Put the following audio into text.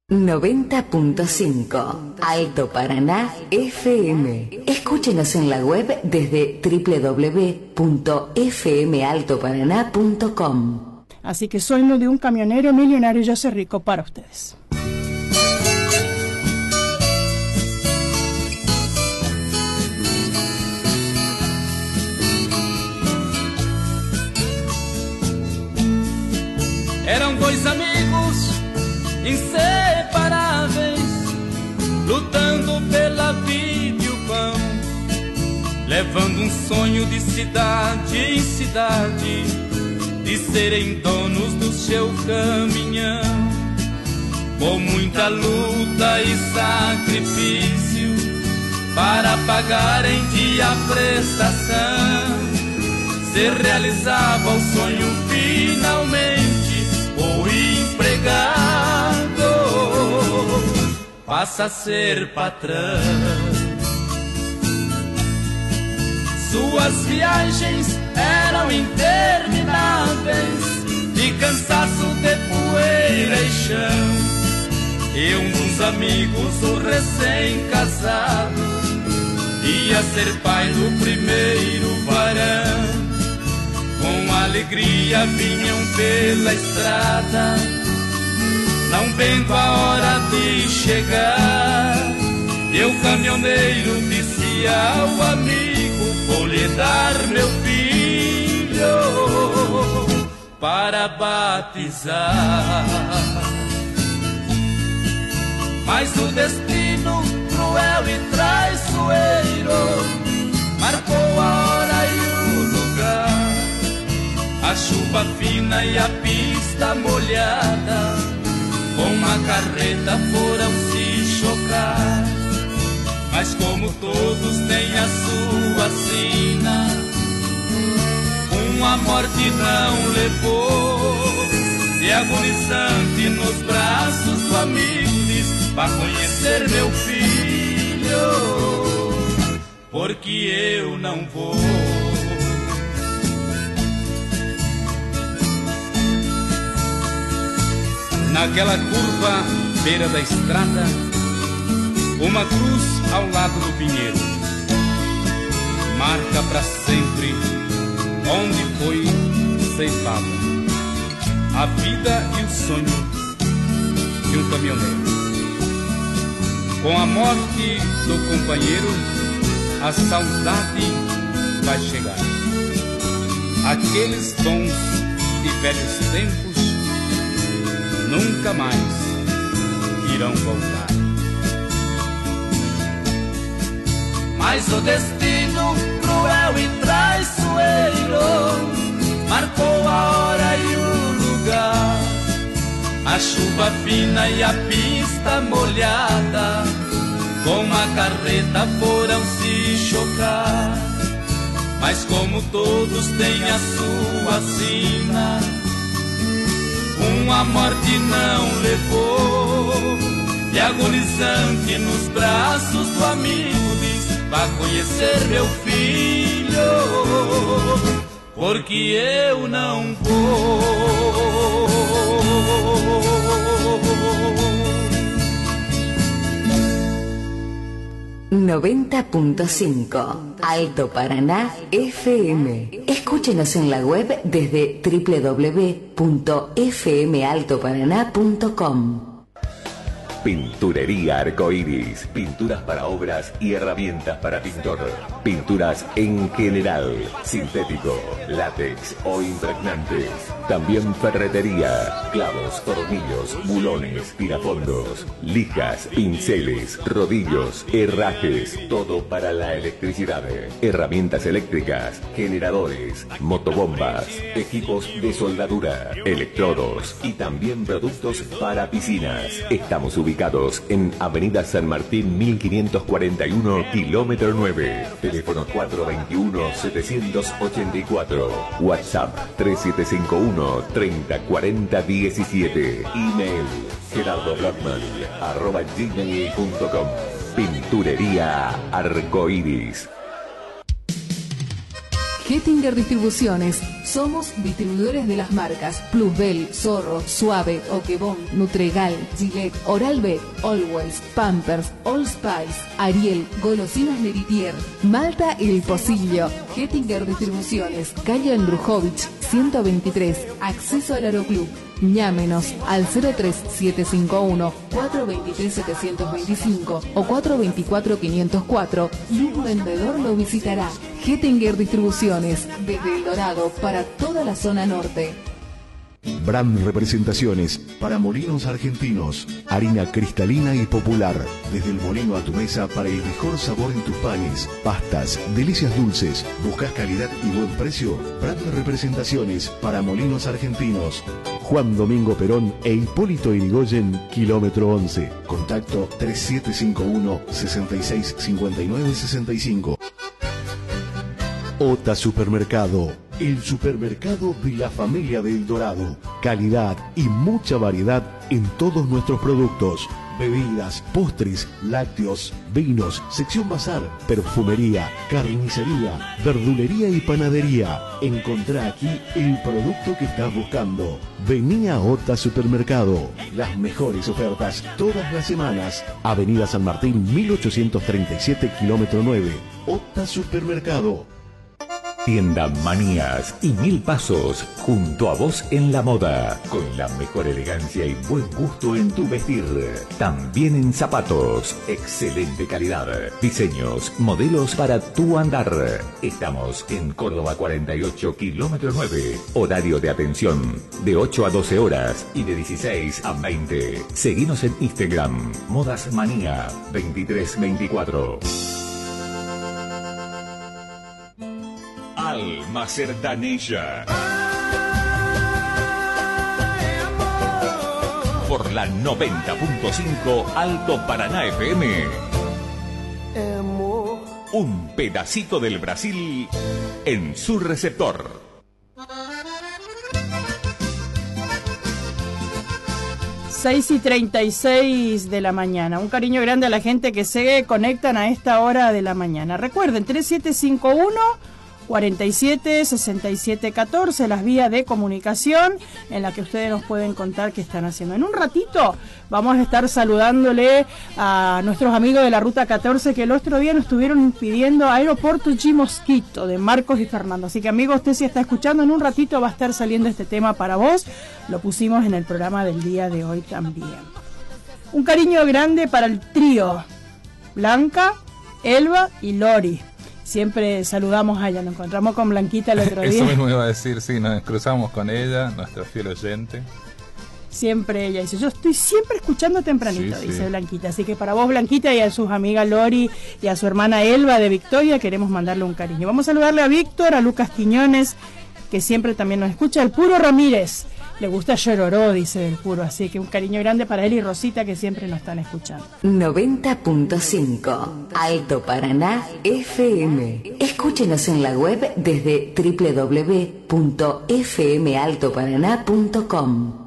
90.5 Alto Paraná FM. Escúchenos en la web desde www.fmaltoparaná.com. Así que Sueño de un camionero millonario y yo soy rico para ustedes. Eram dois amigos inseparáveis, lutando pela vida e o pão, levando um sonho de cidade em cidade, de serem donos do seu caminhão. Com muita luta e sacrifício, para pagar em dia a prestação, se realizava o sonho finalmente. O empregado passa a ser patrão. Suas viagens eram intermináveis, de cansaço, de poeira e chão. E um dos amigos, o recém-casado, ia ser pai do primeiro varão. Com alegria vinham pela estrada, não vendo a hora de chegar. E o caminhoneiro disse ao amigo: vou lhe dar meu filho para batizar. Mas o destino cruel e traiçoeiro marcou a hora e o lugar. A chuva fina e a pista molhada, com uma carreta foram se chocar. Mas como todos têm a sua sina, uma morte não levou. E agonizante nos braços do amigo diz: vá conhecer meu filho, porque eu não vou. Naquela curva, beira da estrada, uma cruz ao lado do pinheiro, marca para sempre onde foi ceifada a vida e o sonho de um caminhoneiro. Com a morte do companheiro, a saudade vai chegar. Aqueles bons e velhos tempos nunca mais irão voltar. Mas o destino cruel e traiçoeiro marcou a hora e o lugar. A chuva fina e a pista molhada, com uma carreta foram se chocar. Mas como todos têm a sua sina, uma morte não levou. E agonizante nos braços do amigo diz: vá conhecer meu filho, porque eu não vou. 90.5 Alto Paraná FM. Escúchenos en la web desde www.fmaltoparaná.com. Pinturería Arcoiris, pinturas para obras y herramientas para pintor. Pinturas en general, sintético, látex o impregnantes. También ferretería, clavos, tornillos, bulones, tirafondos, lijas, pinceles, rodillos, herrajes, todo para la electricidad. Herramientas eléctricas, generadores, motobombas, equipos de soldadura, electrodos y también productos para piscinas. Estamos ubicados en Avenida San Martín 1541, kilómetro 9. Teléfono 421-784. WhatsApp 3751-304017. Email gerardoblockman@gmail.com. Pinturería Arcoiris. Gettinger Distribuciones. Somos distribuidores de las marcas Plusbel, Zorro, Suave, Oquebón, Nutregal, Gillette, Oral-B, Always, Pampers, All Spice, Ariel, Golosinas Leritier, Malta El Pocillo. Gettinger Distribuciones, calle Andrujovich, 123, acceso al Aeroclub. Llámenos al 03751-423-725 o 424-504 y un vendedor lo visitará. Gettinger Distribuciones, desde El Dorado para toda la zona norte. Brand Representaciones para molinos argentinos. Harina cristalina y popular. Desde el molino a tu mesa para el mejor sabor en tus panes, pastas, delicias dulces. ¿Buscas calidad y buen precio? Brand Representaciones para molinos argentinos. Juan Domingo Perón e Hipólito Yrigoyen, kilómetro 11. Contacto 3751 665965. Ota Supermercado, el supermercado de la familia de El Dorado. Calidad y mucha variedad en todos nuestros productos. Bebidas, postres, lácteos, vinos, sección bazar, perfumería, carnicería, verdulería y panadería. Encontrá aquí el producto que estás buscando. Vení a Ota Supermercado. Las mejores ofertas todas las semanas. Avenida San Martín, 1837, kilómetro 9. Ota Supermercado. Tienda Manías y Mil Pasos, junto a vos en la moda, con la mejor elegancia y buen gusto en tu vestir. También en zapatos, excelente calidad, diseños, modelos para tu andar. Estamos en Córdoba 48, kilómetro 9. Horario de atención de 8 a 12 horas y de 16 a 20. Seguinos en Instagram, Modas Manía 2324. Alma Sertanilla. Por la 90.5 Alto Paraná FM. Un pedacito del Brasil en su receptor. 6:36 de la mañana. Un cariño grande a la gente que se conectan a esta hora de la mañana. Recuerden, 3751-476714, las vías de comunicación en las que ustedes nos pueden contar qué están haciendo. En un ratito vamos a estar saludándole a nuestros amigos de la Ruta 14 que el otro día nos estuvieron pidiendo Aeropuerto G Mosquito de Marcos y Fernando. Así que, amigo, usted si está escuchando, en un ratito va a estar saliendo este tema para vos. Lo pusimos en el programa del día de hoy también. Un cariño grande para el trío Blanca, Elba y Lori. Siempre saludamos a ella, nos encontramos con Blanquita el otro día. Eso mismo iba a decir, sí, nos cruzamos con ella, nuestra fiel oyente. Siempre ella dice, yo estoy siempre escuchando tempranito, sí, dice sí. Blanquita. Así que para vos, Blanquita, y a sus amigas Lori y a su hermana Elba de Victoria, queremos mandarle un cariño. Vamos a saludarle a Víctor, a Lucas Quiñones, que siempre también nos escucha, el Puro Ramírez. Le gusta Llororó, dice del Puro, así que un cariño grande para él y Rosita, que siempre nos están escuchando. 90.5 Alto Paraná FM. Escúchenos en la web desde www.fmaltoparaná.com.